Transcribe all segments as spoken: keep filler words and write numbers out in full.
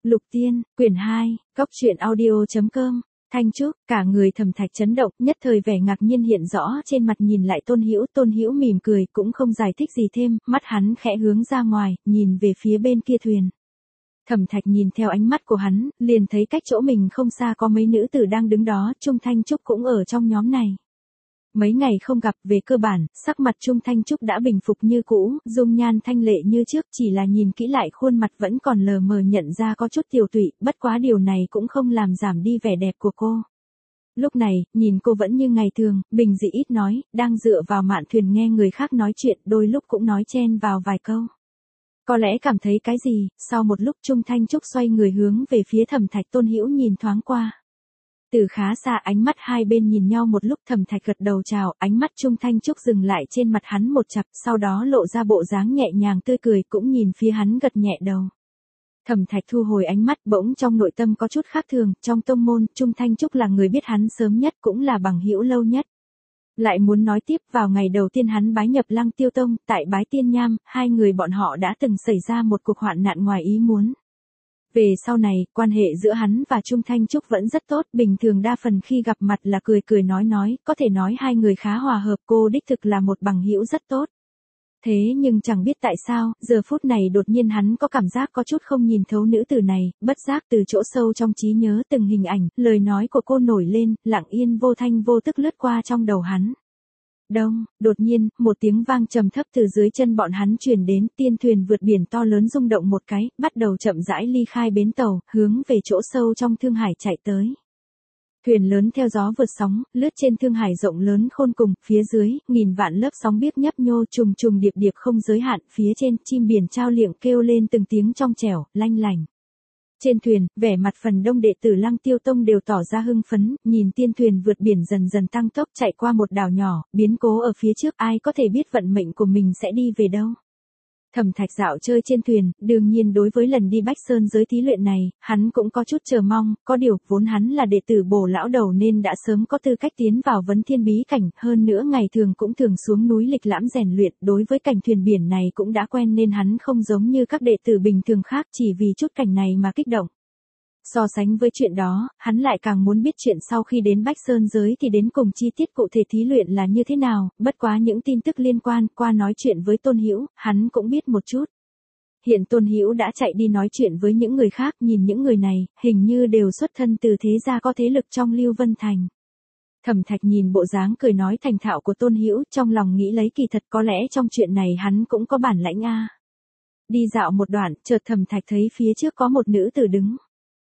Lục Tiên, quyển hai, góc truyện audio.com. Thanh Trúc, cả người Thẩm Thạch chấn động, nhất thời vẻ ngạc nhiên hiện rõ trên mặt, nhìn lại Tôn Hữu, Tôn Hữu mỉm cười, cũng không giải thích gì thêm, mắt hắn khẽ hướng ra ngoài, nhìn về phía bên kia thuyền. Thẩm Thạch nhìn theo ánh mắt của hắn, liền thấy cách chỗ mình không xa có mấy nữ tử đang đứng đó, Trung Thanh Trúc cũng ở trong nhóm này. Mấy ngày không gặp, về cơ bản, sắc mặt Trung Thanh Trúc đã bình phục như cũ, dung nhan thanh lệ như trước, chỉ là nhìn kỹ lại khuôn mặt vẫn còn lờ mờ nhận ra có chút tiều tụy, bất quá điều này cũng không làm giảm đi vẻ đẹp của cô. Lúc này, nhìn cô vẫn như ngày thường, bình dị ít nói, đang dựa vào mạn thuyền nghe người khác nói chuyện, đôi lúc cũng nói chen vào vài câu. Có lẽ cảm thấy cái gì, sau một lúc Trung Thanh Trúc xoay người hướng về phía Thẩm Thạch. Tôn Hữu nhìn thoáng qua. Từ khá xa ánh mắt hai bên nhìn nhau một lúc, Thẩm Thạch gật đầu chào, ánh mắt Trung Thanh Trúc dừng lại trên mặt hắn một chặp, sau đó lộ ra bộ dáng nhẹ nhàng tươi cười, cũng nhìn phía hắn gật nhẹ đầu. Thẩm Thạch thu hồi ánh mắt, bỗng trong nội tâm có chút khác thường, trong tông môn, Trung Thanh Trúc là người biết hắn sớm nhất, cũng là bằng hữu lâu nhất. Lại muốn nói tiếp, vào ngày đầu tiên hắn bái nhập Lăng Tiêu Tông, tại Bái Tiên Nham, hai người bọn họ đã từng xảy ra một cuộc hoạn nạn ngoài ý muốn. Về sau này, quan hệ giữa hắn và Trung Thanh Trúc vẫn rất tốt, bình thường đa phần khi gặp mặt là cười cười nói nói, có thể nói hai người khá hòa hợp, cô đích thực là một bằng hữu rất tốt. Thế nhưng chẳng biết tại sao, giờ phút này đột nhiên hắn có cảm giác có chút không nhìn thấu nữ tử này, bất giác từ chỗ sâu trong trí nhớ từng hình ảnh, lời nói của cô nổi lên, lặng yên vô thanh vô tức lướt qua trong đầu hắn. Đông, đột nhiên, một tiếng vang trầm thấp từ dưới chân bọn hắn truyền đến, tiên thuyền vượt biển to lớn rung động một cái, bắt đầu chậm rãi ly khai bến tàu, hướng về chỗ sâu trong Thương Hải chạy tới. Thuyền lớn theo gió vượt sóng, lướt trên Thương Hải rộng lớn khôn cùng, phía dưới, nghìn vạn lớp sóng biếc nhấp nhô trùng trùng điệp điệp không giới hạn, phía trên, chim biển trao liệng kêu lên từng tiếng trong trẻo, lanh lành. Trên thuyền, vẻ mặt phần đông đệ tử Lăng Tiêu Tông đều tỏ ra hưng phấn, nhìn tiên thuyền vượt biển dần dần tăng tốc chạy qua một đảo nhỏ, biến cố ở phía trước, ai có thể biết vận mệnh của mình sẽ đi về đâu. Thẩm Thạch dạo chơi trên thuyền, đương nhiên đối với lần đi Bách Sơn giới thí luyện này, hắn cũng có chút chờ mong, có điều, vốn hắn là đệ tử Bồ lão đầu nên đã sớm có tư cách tiến vào vấn thiên bí cảnh, hơn nữa ngày thường cũng thường xuống núi lịch lãm rèn luyện, đối với cảnh thuyền biển này cũng đã quen nên hắn không giống như các đệ tử bình thường khác chỉ vì chút cảnh này mà kích động. So sánh với chuyện đó, hắn lại càng muốn biết chuyện sau khi đến Bách Sơn giới thì đến cùng chi tiết cụ thể thí luyện là như thế nào, bất quá những tin tức liên quan, qua nói chuyện với Tôn Hữu, hắn cũng biết một chút. Hiện Tôn Hữu đã chạy đi nói chuyện với những người khác, nhìn những người này, hình như đều xuất thân từ thế gia có thế lực trong Lưu Vân Thành. Thẩm Thạch nhìn bộ dáng cười nói thành thạo của Tôn Hữu, trong lòng nghĩ lấy kỳ thật có lẽ trong chuyện này hắn cũng có bản lãnh a. Đi dạo một đoạn, chợt Thẩm Thạch thấy phía trước có một nữ tử đứng.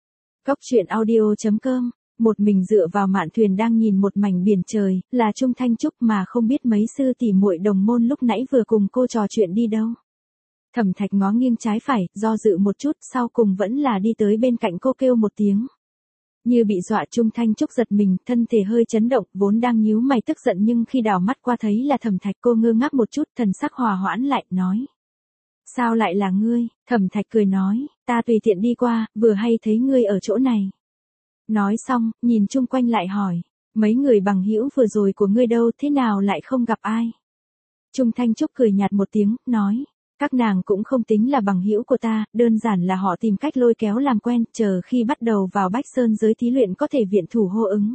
Góc truyện audio.com, một mình dựa vào mạn thuyền đang nhìn một mảnh biển trời, là Trung Thanh Trúc mà không biết mấy sư tỷ muội đồng môn lúc nãy vừa cùng cô trò chuyện đi đâu. Thẩm Thạch ngó nghiêng trái phải, do dự một chút, sau cùng vẫn là đi tới bên cạnh cô kêu một tiếng. Như bị dọa, Trung Thanh Trúc giật mình, thân thể hơi chấn động, vốn đang nhíu mày tức giận nhưng khi đảo mắt qua thấy là Thẩm Thạch, cô ngơ ngác một chút, thần sắc hòa hoãn lại, nói. Sao lại là ngươi? Thẩm Thạch cười nói, ta tùy tiện đi qua, vừa hay thấy ngươi ở chỗ này. Nói xong, nhìn chung quanh lại hỏi, mấy người bằng hữu vừa rồi của ngươi đâu, thế nào lại không gặp ai? Trung Thanh Trúc cười nhạt một tiếng, nói, các nàng cũng không tính là bằng hữu của ta, đơn giản là họ tìm cách lôi kéo làm quen, chờ khi bắt đầu vào Bách Sơn giới thí luyện có thể viện thủ hô ứng.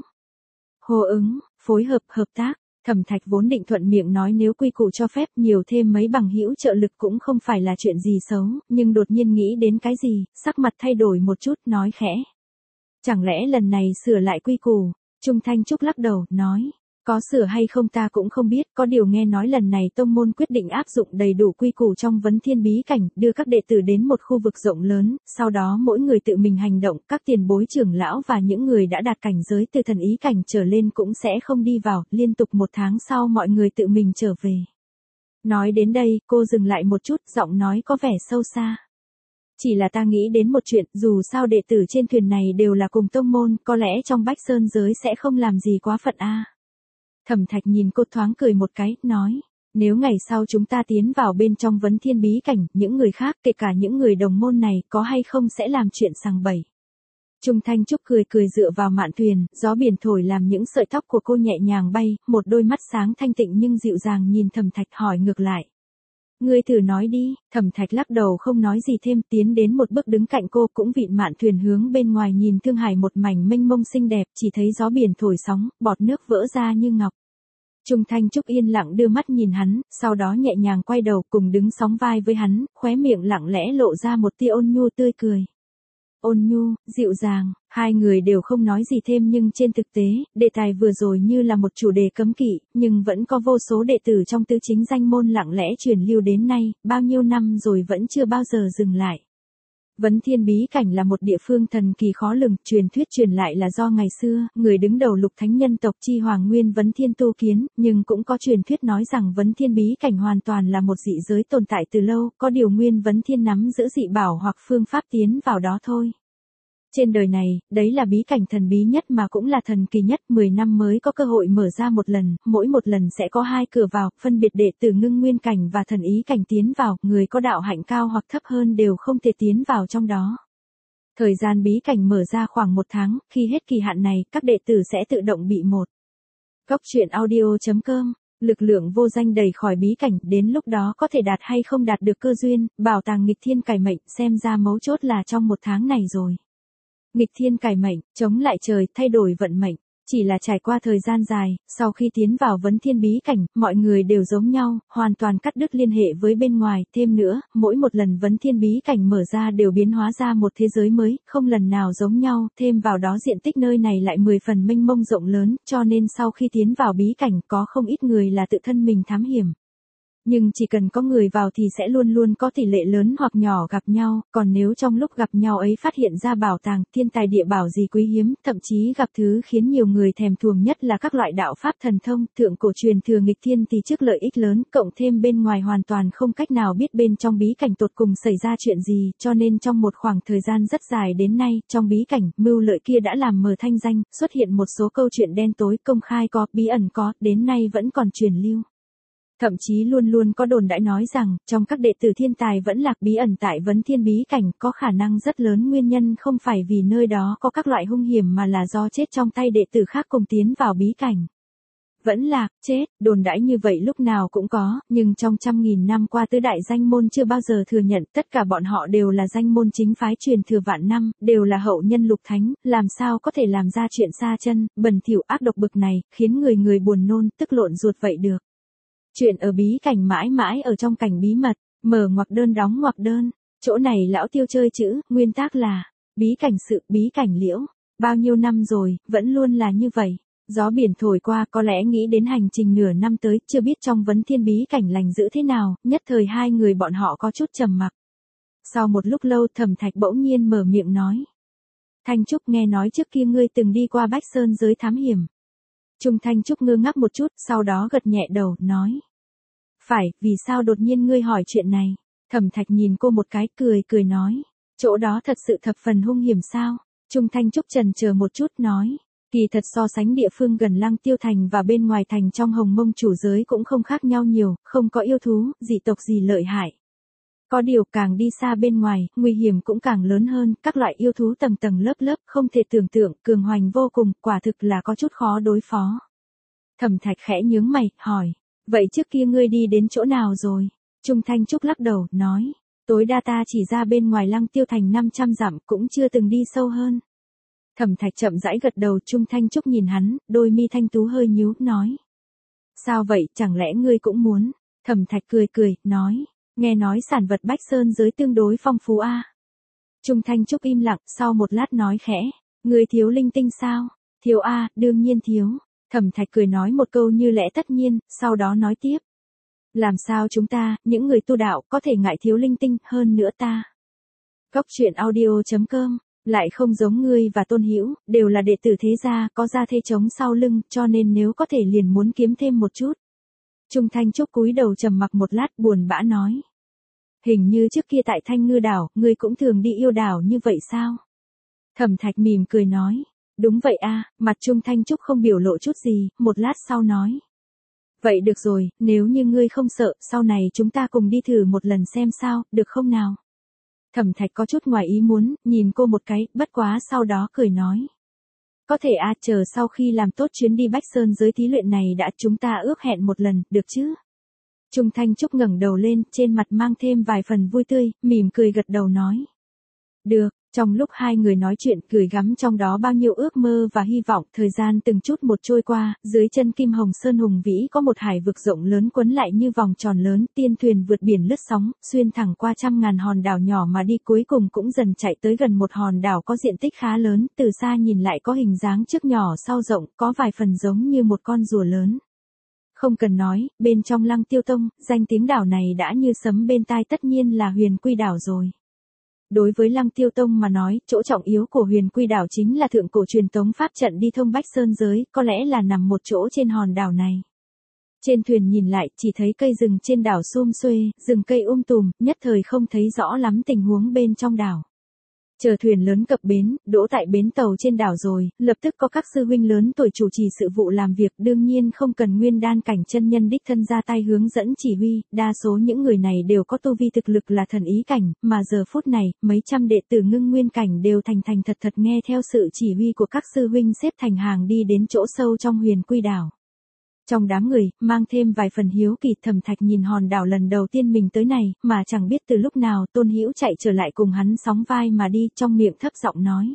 Hô ứng, phối hợp, hợp tác. Thẩm Thạch vốn định thuận miệng nói nếu quy củ cho phép nhiều thêm mấy bằng hữu trợ lực cũng không phải là chuyện gì xấu, nhưng đột nhiên nghĩ đến cái gì, sắc mặt thay đổi một chút, nói khẽ. Chẳng lẽ lần này sửa lại quy củ? Trung Thanh Trúc lắc đầu, nói. Có sửa hay không ta cũng không biết, có điều nghe nói lần này tông môn quyết định áp dụng đầy đủ quy củ trong vấn thiên bí cảnh, đưa các đệ tử đến một khu vực rộng lớn, sau đó mỗi người tự mình hành động, các tiền bối trưởng lão và những người đã đạt cảnh giới từ thần ý cảnh trở lên cũng sẽ không đi vào, liên tục một tháng sau mọi người tự mình trở về. Nói đến đây, cô dừng lại một chút, giọng nói có vẻ sâu xa. Chỉ là ta nghĩ đến một chuyện, dù sao đệ tử trên thuyền này đều là cùng tông môn, có lẽ trong Bách Sơn giới sẽ không làm gì quá phận a. Thẩm Thạch nhìn cô thoáng cười một cái, nói, nếu ngày sau chúng ta tiến vào bên trong vấn thiên bí cảnh, những người khác, kể cả những người đồng môn này, có hay không sẽ làm chuyện sằng bậy. Trung Thanh Trúc cười cười dựa vào mạn thuyền, gió biển thổi làm những sợi tóc của cô nhẹ nhàng bay, một đôi mắt sáng thanh tịnh nhưng dịu dàng nhìn Thẩm Thạch hỏi ngược lại. Ngươi thử nói đi, Thẩm Thạch lắc đầu không nói gì thêm, tiến đến một bước đứng cạnh cô, cũng vịn mạn thuyền hướng bên ngoài nhìn thương hải một mảnh mênh mông xinh đẹp, chỉ thấy gió biển thổi sóng, bọt nước vỡ ra như ngọc. Trung Thanh Trúc yên lặng đưa mắt nhìn hắn, sau đó nhẹ nhàng quay đầu cùng đứng sóng vai với hắn, khóe miệng lặng lẽ lộ ra một tia ôn nhu tươi cười. Ôn nhu, dịu dàng, hai người đều không nói gì thêm nhưng trên thực tế, đề tài vừa rồi như là một chủ đề cấm kỵ, nhưng vẫn có vô số đệ tử trong tứ chính danh môn lặng lẽ truyền lưu đến nay, bao nhiêu năm rồi vẫn chưa bao giờ dừng lại. Vấn Thiên bí cảnh là một địa phương thần kỳ khó lường, truyền thuyết truyền lại là do ngày xưa, người đứng đầu lục thánh nhân tộc Chi Hoàng Nguyên Vấn Thiên tu kiến, nhưng cũng có truyền thuyết nói rằng Vấn Thiên bí cảnh hoàn toàn là một dị giới tồn tại từ lâu, có điều Nguyên Vấn Thiên nắm giữ dị bảo hoặc phương pháp tiến vào đó thôi. Trên đời này, đấy là bí cảnh thần bí nhất mà cũng là thần kỳ nhất, mười năm mới có cơ hội mở ra một lần, mỗi một lần sẽ có hai cửa vào, phân biệt đệ tử ngưng nguyên cảnh và thần ý cảnh tiến vào, người có đạo hạnh cao hoặc thấp hơn đều không thể tiến vào trong đó. Thời gian bí cảnh mở ra khoảng một tháng, khi hết kỳ hạn này, các đệ tử sẽ tự động bị một. Cốc truyện audio chấm com Lực lượng vô danh đẩy khỏi bí cảnh, đến lúc đó có thể đạt hay không đạt được cơ duyên, bảo tàng nghịch thiên cải mệnh, xem ra mấu chốt là trong một tháng này rồi. Nghịch thiên cải mệnh, chống lại trời, thay đổi vận mệnh. Chỉ là trải qua thời gian dài, sau khi tiến vào Vấn Thiên bí cảnh, mọi người đều giống nhau, hoàn toàn cắt đứt liên hệ với bên ngoài. Thêm nữa, mỗi một lần Vấn Thiên bí cảnh mở ra đều biến hóa ra một thế giới mới, không lần nào giống nhau. Thêm vào đó diện tích nơi này lại mười phần mênh mông rộng lớn, cho nên sau khi tiến vào bí cảnh có không ít người là tự thân mình thám hiểm. Nhưng chỉ cần có người vào thì sẽ luôn luôn có tỷ lệ lớn hoặc nhỏ gặp nhau, còn nếu trong lúc gặp nhau ấy phát hiện ra bảo tàng, thiên tài địa bảo gì quý hiếm, thậm chí gặp thứ khiến nhiều người thèm thuồng nhất là các loại đạo pháp thần thông, thượng cổ truyền thừa nghịch thiên thì trước lợi ích lớn, cộng thêm bên ngoài hoàn toàn không cách nào biết bên trong bí cảnh tột cùng xảy ra chuyện gì, cho nên trong một khoảng thời gian rất dài đến nay, trong bí cảnh, mưu lợi kia đã làm mờ thanh danh, xuất hiện một số câu chuyện đen tối, công khai có, bí ẩn có, đến nay vẫn còn truyền lưu. Thậm chí luôn luôn có đồn đãi nói rằng, trong các đệ tử thiên tài vẫn lạc bí ẩn tại Vấn Thiên bí cảnh, có khả năng rất lớn nguyên nhân không phải vì nơi đó có các loại hung hiểm mà là do chết trong tay đệ tử khác cùng tiến vào bí cảnh. Vẫn lạc, chết, đồn đãi như vậy lúc nào cũng có, nhưng trong trăm nghìn năm qua tứ đại danh môn chưa bao giờ thừa nhận, tất cả bọn họ đều là danh môn chính phái truyền thừa vạn năm, đều là hậu nhân lục thánh, làm sao có thể làm ra chuyện xa chân, bẩn thỉu ác độc bực này, khiến người người buồn nôn, tức lộn ruột vậy được. Chuyện ở bí cảnh mãi mãi ở trong cảnh bí mật, mở ngoặc đơn đóng ngoặc đơn, chỗ này lão tiêu chơi chữ, nguyên tắc là, bí cảnh sự, bí cảnh liễu, bao nhiêu năm rồi, vẫn luôn là như vậy. Gió biển thổi qua có lẽ nghĩ đến hành trình nửa năm tới, chưa biết trong Vấn Thiên bí cảnh lành giữ thế nào, nhất thời hai người bọn họ có chút trầm mặc. Sau một lúc lâu Thẩm Thạch bỗng nhiên mở miệng nói. Thanh Trúc nghe nói trước kia ngươi từng đi qua Bách Sơn giới thám hiểm. Trung Thanh Trúc ngơ ngác một chút, sau đó gật nhẹ đầu, nói. Phải, vì sao đột nhiên ngươi hỏi chuyện này? Thẩm Thạch nhìn cô một cái, cười cười nói. Chỗ đó thật sự thập phần hung hiểm sao? Trung Thanh Trúc chần chờ một chút, nói. Kỳ thật so sánh địa phương gần Lăng Tiêu Thành và bên ngoài thành trong Hồng Mông chủ giới cũng không khác nhau nhiều, không có yêu thú, dị tộc gì lợi hại. Có điều càng đi xa bên ngoài, nguy hiểm cũng càng lớn hơn, các loại yêu thú tầng tầng lớp lớp không thể tưởng tượng, cường hoành vô cùng, quả thực là có chút khó đối phó. Thẩm Thạch khẽ nhướng mày, hỏi, vậy trước kia ngươi đi đến chỗ nào rồi? Trung Thanh Trúc lắc đầu, nói, tối đa ta chỉ ra bên ngoài Lăng Tiêu Thành năm trăm dặm, cũng chưa từng đi sâu hơn. Thẩm Thạch chậm rãi gật đầu, Trung Thanh Trúc nhìn hắn, đôi mi thanh tú hơi nhíu, nói. Sao vậy, chẳng lẽ ngươi cũng muốn? Thẩm Thạch cười cười, nói. Nghe nói sản vật Bách Sơn giới tương đối phong phú a. À? Trung Thanh Trúc im lặng, sau một lát nói khẽ, ngươi thiếu linh tinh sao? Thiếu a, à, đương nhiên thiếu. Thẩm Thạch cười nói một câu như lẽ tất nhiên, sau đó nói tiếp. Làm sao chúng ta, những người tu đạo, có thể ngại thiếu linh tinh, hơn nữa ta. Cốc truyện audio chấm com, lại không giống ngươi và Tôn Hữu, đều là đệ tử thế gia, có gia thê chống sau lưng, cho nên nếu có thể liền muốn kiếm thêm một chút. Trung Thanh Trúc cúi đầu trầm mặc một lát, buồn bã nói. Hình như trước kia tại Thanh Ngư đảo, ngươi cũng thường đi yêu đảo như vậy sao? Thẩm Thạch mỉm cười nói. Đúng vậy a, à, mặt Trung Thanh Trúc không biểu lộ chút gì, một lát sau nói. Vậy được rồi, nếu như ngươi không sợ, sau này chúng ta cùng đi thử một lần xem sao, được không nào? Thẩm Thạch có chút ngoài ý muốn, nhìn cô một cái, bất quá sau đó cười nói. Có thể a, à, chờ sau khi làm tốt chuyến đi Bách Sơn giới thí luyện này đã, chúng ta ước hẹn một lần, được chứ? Trung Thanh Trúc ngẩng đầu lên, trên mặt mang thêm vài phần vui tươi, mỉm cười gật đầu nói. Được, trong lúc hai người nói chuyện gửi gắm trong đó bao nhiêu ước mơ và hy vọng, thời gian từng chút một trôi qua, dưới chân Kim Hồng Sơn hùng vĩ có một hải vực rộng lớn quấn lại như vòng tròn lớn, tiên thuyền vượt biển lướt sóng, xuyên thẳng qua trăm ngàn hòn đảo nhỏ mà đi, cuối cùng cũng dần chạy tới gần một hòn đảo có diện tích khá lớn, từ xa nhìn lại có hình dáng trước nhỏ sau rộng, có vài phần giống như một con rùa lớn. Không cần nói, bên trong Lăng Tiêu Tông, danh tiếng đảo này đã như sấm bên tai, tất nhiên là Huyền Quy đảo rồi. Đối với Lăng Tiêu Tông mà nói, chỗ trọng yếu của Huyền Quy đảo chính là thượng cổ truyền tống pháp trận đi thông Bách Sơn giới, có lẽ là nằm một chỗ trên hòn đảo này. Trên thuyền nhìn lại, chỉ thấy cây rừng trên đảo sum xuê, rừng cây um tùm, nhất thời không thấy rõ lắm tình huống bên trong đảo. Chờ thuyền lớn cập bến, đỗ tại bến tàu trên đảo rồi, lập tức có các sư huynh lớn tuổi chủ trì sự vụ làm việc, đương nhiên không cần nguyên đan cảnh chân nhân đích thân ra tay hướng dẫn chỉ huy, đa số những người này đều có tu vi thực lực là thần ý cảnh, mà giờ phút này, mấy trăm đệ tử ngưng nguyên cảnh đều thành thành thật thật nghe theo sự chỉ huy của các sư huynh xếp thành hàng đi đến chỗ sâu trong Huyền Quy đảo. Trong đám người, mang thêm vài phần hiếu kỳ, Thẩm Thạch nhìn hòn đảo lần đầu tiên mình tới này, mà chẳng biết từ lúc nào Tôn Hữu chạy trở lại cùng hắn sóng vai mà đi, trong miệng thấp giọng nói.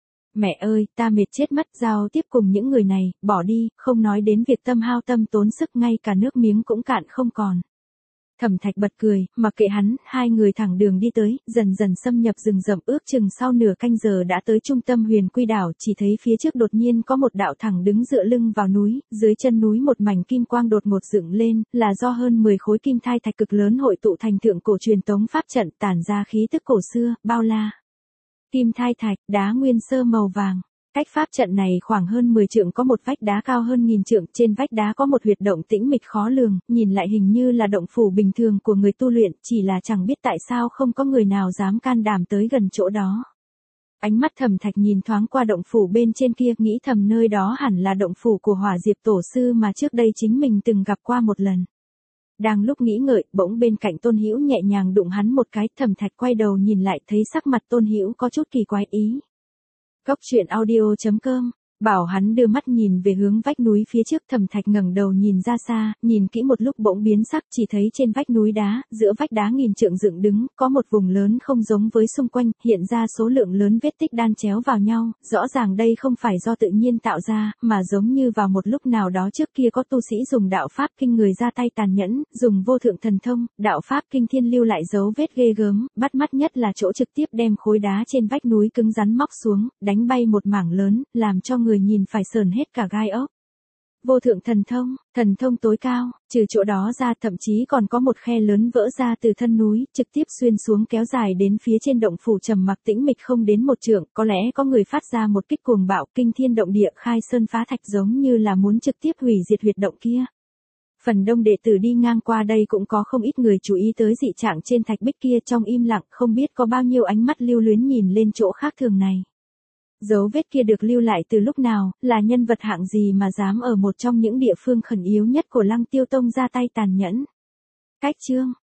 Mẹ ơi, ta mệt chết mất, giao tiếp cùng những người này, bỏ đi, không nói đến việc tâm hao tâm tốn sức, ngay cả nước miếng cũng cạn không còn. Thẩm Thạch bật cười, mặc kệ hắn, hai người thẳng đường đi tới, dần dần xâm nhập rừng rậm, ước chừng sau nửa canh giờ đã tới trung tâm Huyền Quy đảo, chỉ thấy phía trước đột nhiên có một đạo thẳng đứng dựa lưng vào núi, dưới chân núi một mảnh kim quang đột ngột dựng lên, là do hơn mười khối kim thai thạch cực lớn hội tụ thành thượng cổ truyền tống pháp trận, tản ra khí tức cổ xưa, bao la. Kim thai thạch, đá nguyên sơ màu vàng. Cách pháp trận này khoảng hơn mười trượng có một vách đá cao hơn nghìn trượng, trên vách đá có một huyệt động tĩnh mịch khó lường, nhìn lại hình như là động phủ bình thường của người tu luyện, chỉ là chẳng biết tại sao không có người nào dám can đảm tới gần chỗ đó. Ánh mắt Thẩm Thạch nhìn thoáng qua động phủ bên trên kia, nghĩ thầm nơi đó hẳn là động phủ của Hỏa Diệp tổ sư mà trước đây chính mình từng gặp qua một lần. Đang lúc nghĩ ngợi, bỗng bên cạnh Tôn Hữu nhẹ nhàng đụng hắn một cái, Thẩm Thạch quay đầu nhìn lại thấy sắc mặt Tôn Hữu có chút kỳ quái ý. Cốc truyện audio chấm com, bảo hắn đưa mắt nhìn về hướng vách núi phía trước, Thẩm Thạch ngẩng đầu nhìn ra xa, nhìn kỹ một lúc bỗng biến sắc, chỉ thấy trên vách núi đá, giữa vách đá nghìn trượng dựng đứng, có một vùng lớn không giống với xung quanh, hiện ra số lượng lớn vết tích đan chéo vào nhau, rõ ràng đây không phải do tự nhiên tạo ra, mà giống như vào một lúc nào đó trước kia có tu sĩ dùng đạo pháp kinh người ra tay tàn nhẫn, dùng vô thượng thần thông, đạo pháp kinh thiên lưu lại dấu vết ghê gớm, bắt mắt nhất là chỗ trực tiếp đem khối đá trên vách núi cứng rắn móc xuống, đánh bay một mảng lớn, làm cho người nhìn phải sờn hết cả gai ốc. Vô thượng thần thông, thần thông tối cao, trừ chỗ đó ra thậm chí còn có một khe lớn vỡ ra từ thân núi, trực tiếp xuyên xuống kéo dài đến phía trên động phủ trầm mặc tĩnh mịch không đến một trượng, có lẽ có người phát ra một kích cuồng bạo, kinh thiên động địa, khai sơn phá thạch, giống như là muốn trực tiếp hủy diệt huyệt động kia. Phần đông đệ tử đi ngang qua đây cũng có không ít người chú ý tới dị trạng trên thạch bích kia, trong im lặng, không biết có bao nhiêu ánh mắt lưu luyến nhìn lên chỗ khác thường này. Dấu vết kia được lưu lại từ lúc nào, là nhân vật hạng gì mà dám ở một trong những địa phương khẩn yếu nhất của Lăng Tiêu Tông ra tay tàn nhẫn. Cách chương